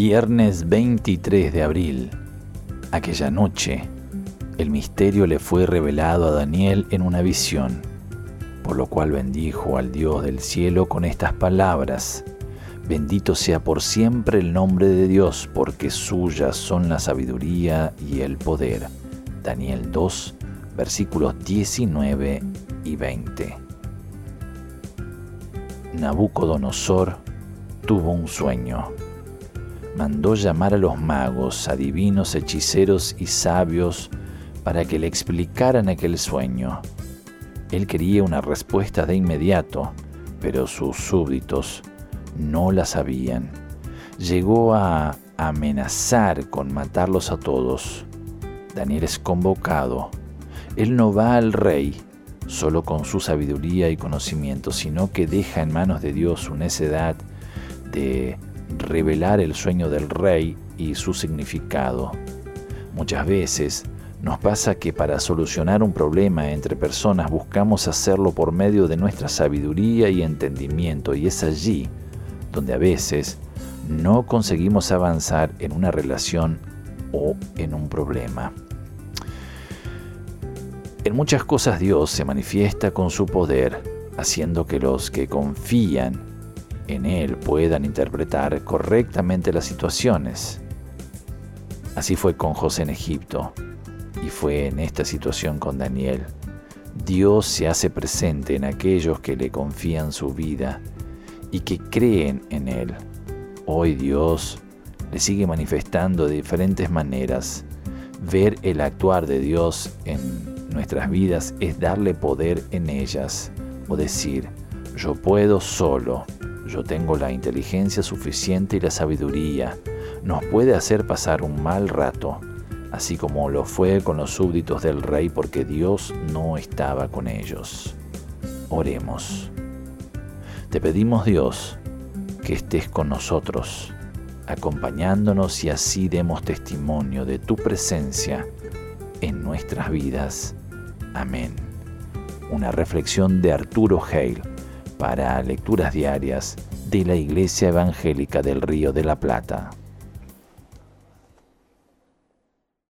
Viernes 23 de abril. Aquella noche, el misterio le fue revelado a Daniel en una visión, por lo cual bendijo al Dios del cielo con estas palabras: Bendito sea por siempre el nombre de Dios, porque suyas son la sabiduría y el poder. Daniel 2, versículos 19 y 20. Nabucodonosor tuvo un sueño. Mandó llamar a los magos, adivinos, hechiceros y sabios para que le explicaran aquel sueño. Él quería una respuesta de inmediato, pero sus súbditos no la sabían. Llegó a amenazar con matarlos a todos. Daniel es convocado. Él no va al rey solo con su sabiduría y conocimiento, sino que deja en manos de Dios su necedad de revelar el sueño del rey y su significado. Muchas veces nos pasa que para solucionar un problema entre personas buscamos hacerlo por medio de nuestra sabiduría y entendimiento, y es allí donde a veces no conseguimos avanzar en una relación o en un problema. En muchas cosas Dios se manifiesta con su poder, haciendo que los que confían en Él puedan interpretar correctamente las situaciones. Así fue con José en Egipto, y fue en esta situación con Daniel. Dios se hace presente en aquellos que le confían su vida y que creen en Él. Hoy Dios le sigue manifestando de diferentes maneras. Ver el actuar de Dios en nuestras vidas es darle poder en ellas, o decir: yo puedo solo, yo tengo la inteligencia suficiente y la sabiduría. Nos puede hacer pasar un mal rato, así como lo fue con los súbditos del rey, porque Dios no estaba con ellos. Oremos. Te pedimos, Dios, que estés con nosotros, acompañándonos, y así demos testimonio de tu presencia en nuestras vidas. Amén. Una reflexión de Arturo Hale para Lecturas Diarias de la Iglesia Evangélica del Río de la Plata.